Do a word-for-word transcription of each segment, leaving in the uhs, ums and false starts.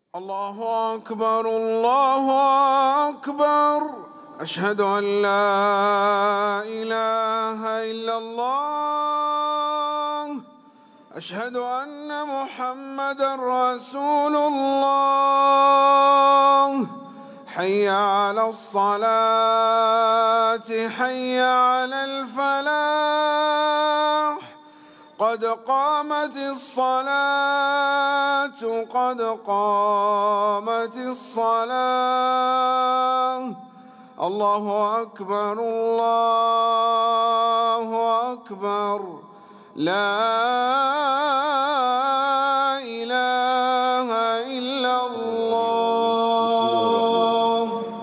الله أكبر الله أكبر. أشهد أن لا إله إلا الله. أشهد أن محمدًا رسول الله. حي على الصلاة حي على الفلاح. قد قامت الصلاة قد قامت الصلاة. الله أكبر الله أكبر. لا إله إلا الله.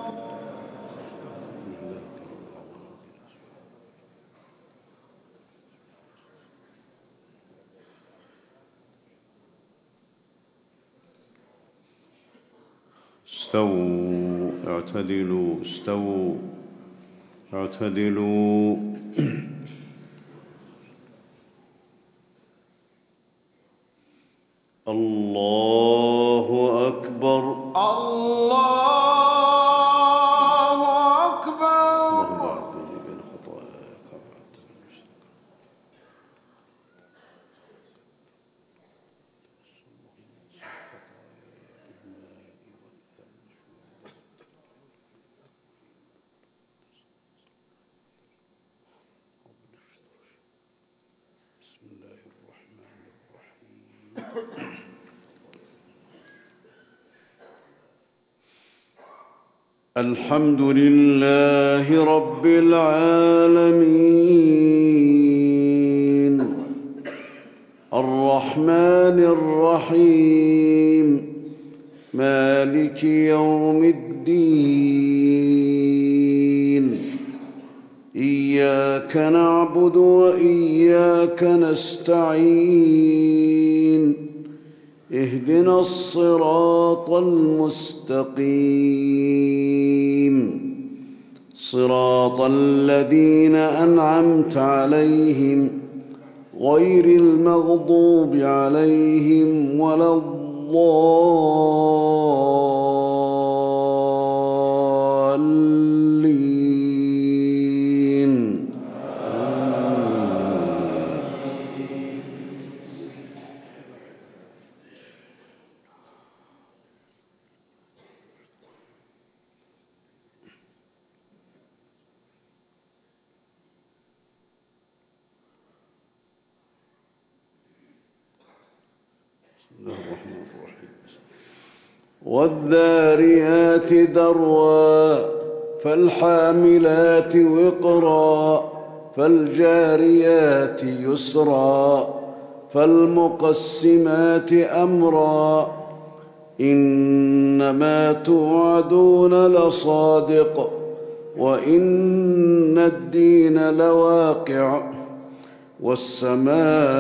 استووا اعتدلوا استووا اعتدلوا. الله أكبر الله أكبر. الحمد لله رب العالمين الرحمن الرحيم مالك يوم الدين. إياك نعبد وإياك نستعين. اهدنا الصراط المستقيم صراط الذين أنعمت عليهم غير المغضوب عليهم ولا الضالين. والذاريات ذروا فالحاملات وقرا فالجاريات يسرا فالمقسمات أمرا. إنما توعدون لصادق وإن الدين لواقع. والسماء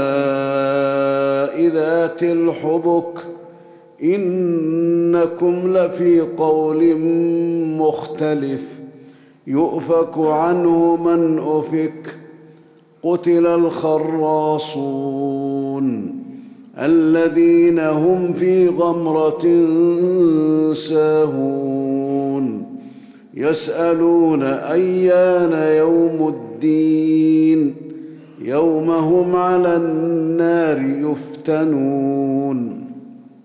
ذات الحبك إنكم لفي قول مختلف. يؤفك عنه من أفك. قتل الخراصون الذين هم في غمرة ساهون. يسألون أيان يوم الدين يوم هم على النار يفتنون.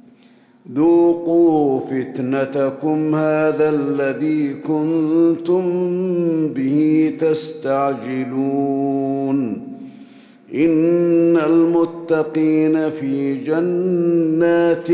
ذوقوا فتنتكم هذا الذي كنتم به تستعجلون. إن المتقين في جنات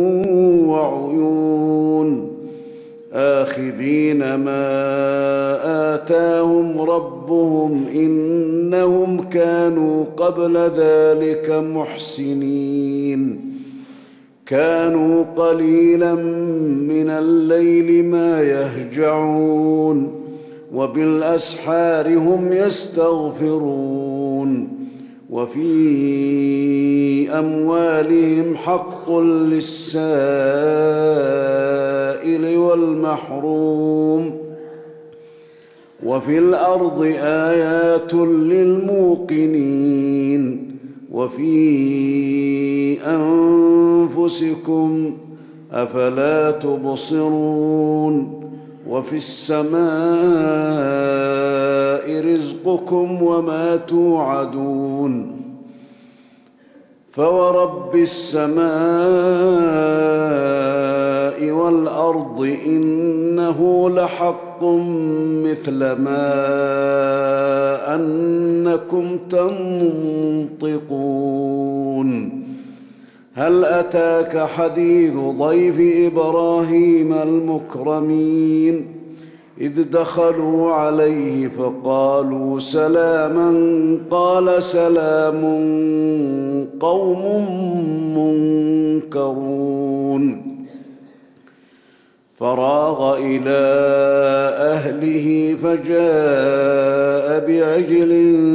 وعيون آخذين ما آتاهم ربهم إنهم كانوا قبل ذلك محسنين. كانوا قليلا من الليل ما يهجعون وبالأسحار هم يستغفرون. وفي أموالهم حق للسائل والمحروم. وفي الأرض آيات للموقنين. وفي أنفسكم أفلا تبصرون وفي السماء رزقكم وما توعدون فورب السماء والأرض إنه لحق مثل ما أنكم تنطقون هل أتاك حديث ضيف إبراهيم المكرمين إذ دخلوا عليه فقالوا سلاما قال سلام قوم منكرون فراغ إلى أهله فجاء بعجل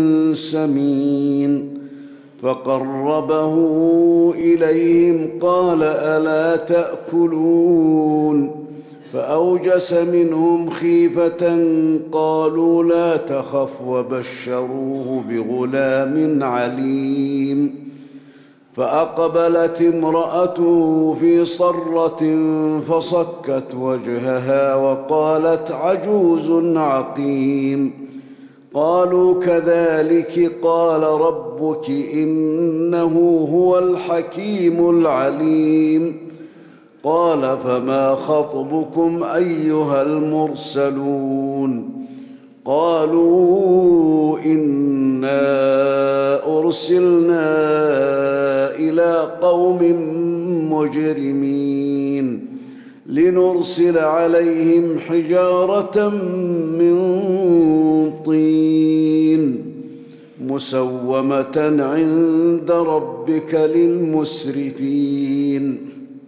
سمين فقربه إليهم قال ألا تأكلون فأوجس منهم خيفة قالوا لا تخف وبشروه بغلام عليم فأقبلت امرأته في صرة فصكت وجهها وقالت عجوز عقيم قالوا كذلك قال ربك إنه هو الحكيم العليم قال فما خطبكم أيها المرسلون قالوا إنا أرسلنا إلى قوم مجرمين لنرسل عليهم حجارة من طين مسومة عند ربك للمسرفين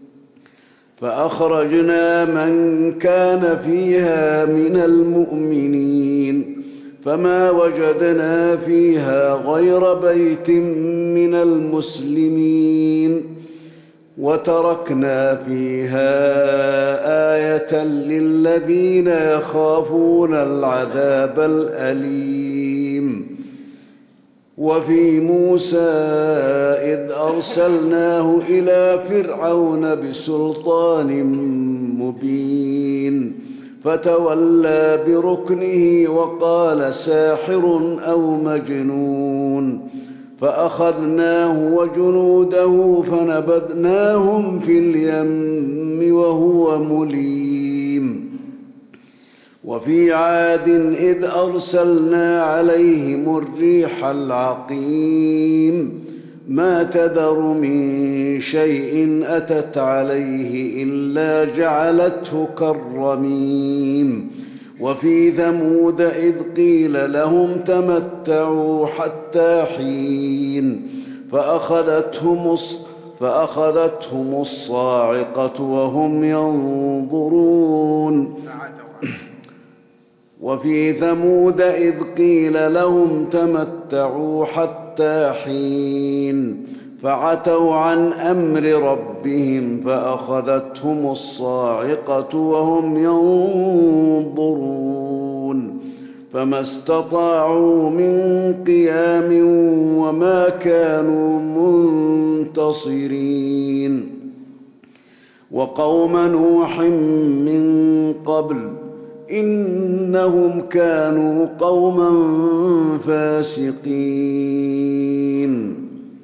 فأخرجنا من كان فيها من المؤمنين فما وجدنا فيها غير بيت من المسلمين وتركنا فيها آية للذين يخافون العذاب الأليم وفي موسى إذ أرسلناه إلى فرعون بسلطان مبين فتولى بركنه وقال ساحر أو مجنون فأخذناه وجنوده فنبذناهم في اليم وهو مليم وفي عاد إذ أرسلنا عليهم الريح العقيم ما تذر من شيء أتت عليه إلا جعلته كالرميم وفي ثمود إذ قيل لهم تمتعوا حتى حين فأخذتهم فأخذتهم الصاعقة وهم ينظرون وفي ثمود إذ قيل لهم تمتعوا حتى حين فعتوا عن أمر ربهم فأخذتهم الصاعقة وهم ينظرون فما استطاعوا من قيام وما كانوا منتصرين وقوم نوح من قبل إنهم كانوا قوما فاسقين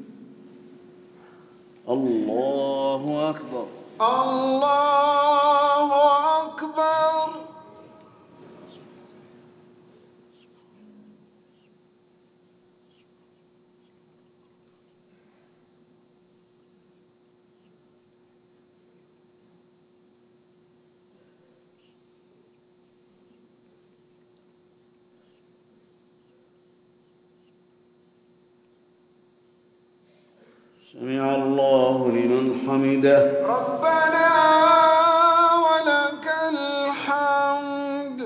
الله أكبر الله أكبر. سمع الله لمن حمده ربنا ولك الحمد.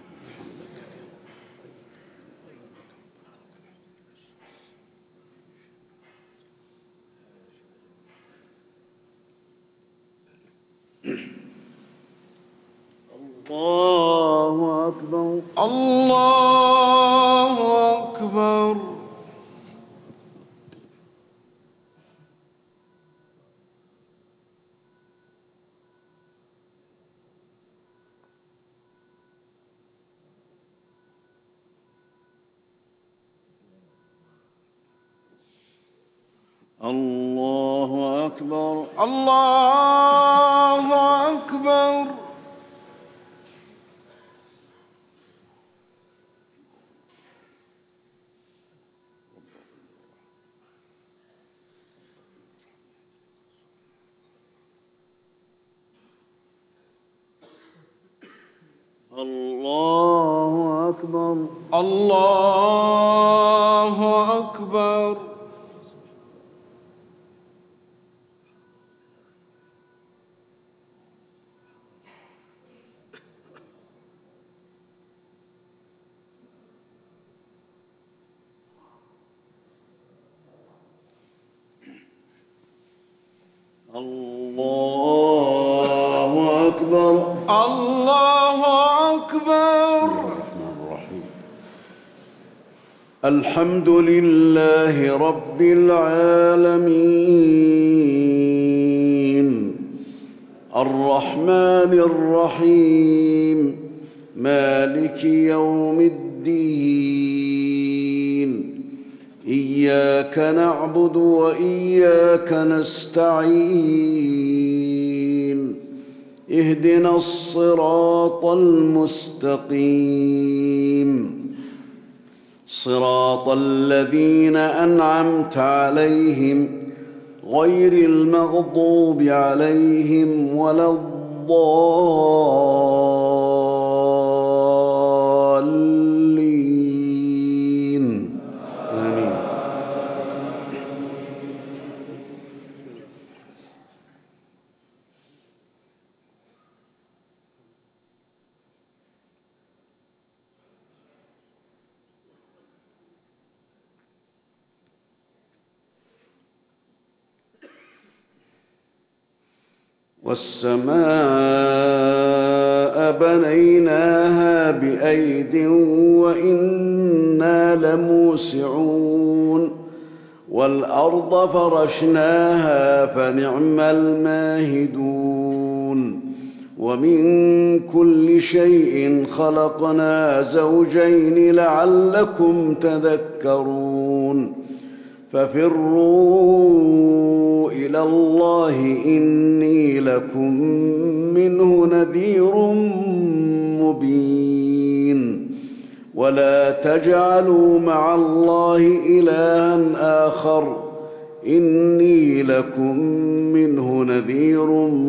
الله أكبر الله أكبر. الله أكبر. الله أكبر. الله أكبر. الله أكبر. الله أكبر. الله أكبر. الرحمن الرحيم. الحمد لله رب العالمين الرحمن الرحيم مالك يوم الدين إياك نعبد وإياك نستعين اهدنا الصراط المستقيم صراط الذين أنعمت عليهم غير المغضوب عليهم ولا الضالين آمين. والسماء بنيناها بأيد وإنا لموسعون والأرض فرشناها فنعم الماهدون ومن كل شيء خلقنا زوجين لعلكم تذكرون ففروا إلى الله إني لكم منه نذير مبين ولا تجعلوا مع الله إلها آخر إني لكم منه نذير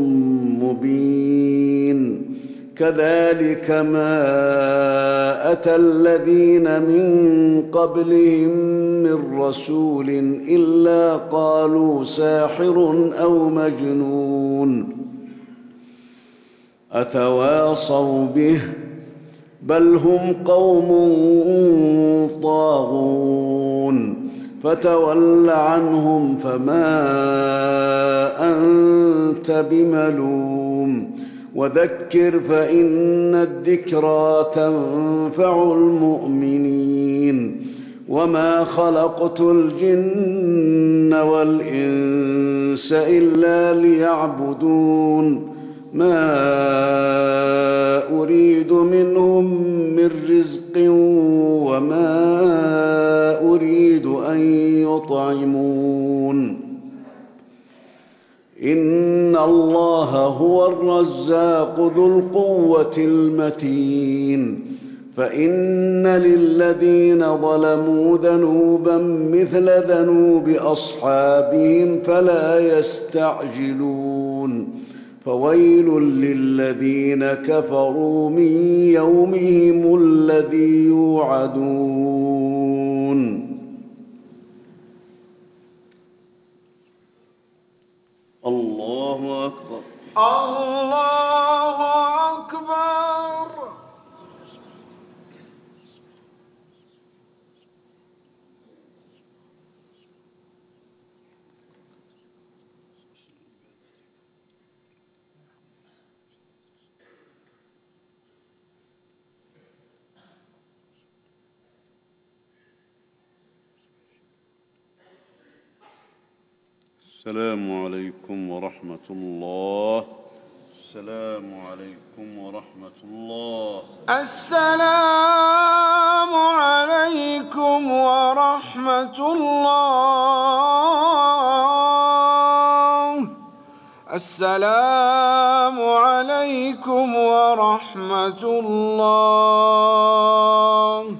مبين كذلك ما أتى الذين من قبلهم من رسول إلا قالوا ساحر أو مجنون أتواصوا به بل هم قوم طاغون فتول عنهم فما أنت بملوم وذكر فإن الذكرى تنفع المؤمنين وما خلقت الجن والإنس إلا ليعبدون ما أريد منهم من رزق وما أريد أن يطعمون إن الله هو الرزاق ذو القوة المتين فإن للذين ظلموا ذنوبا مثل ذنوب أصحابهم فلا يستعجلون فويل للذين كفروا من يومهم الذي يوعدون. الله أكبر. الله أكبر. السلام عليكم ورحمة الله. السلام عليكم ورحمة الله. السلام عليكم ورحمة الله. السلام عليكم ورحمة الله.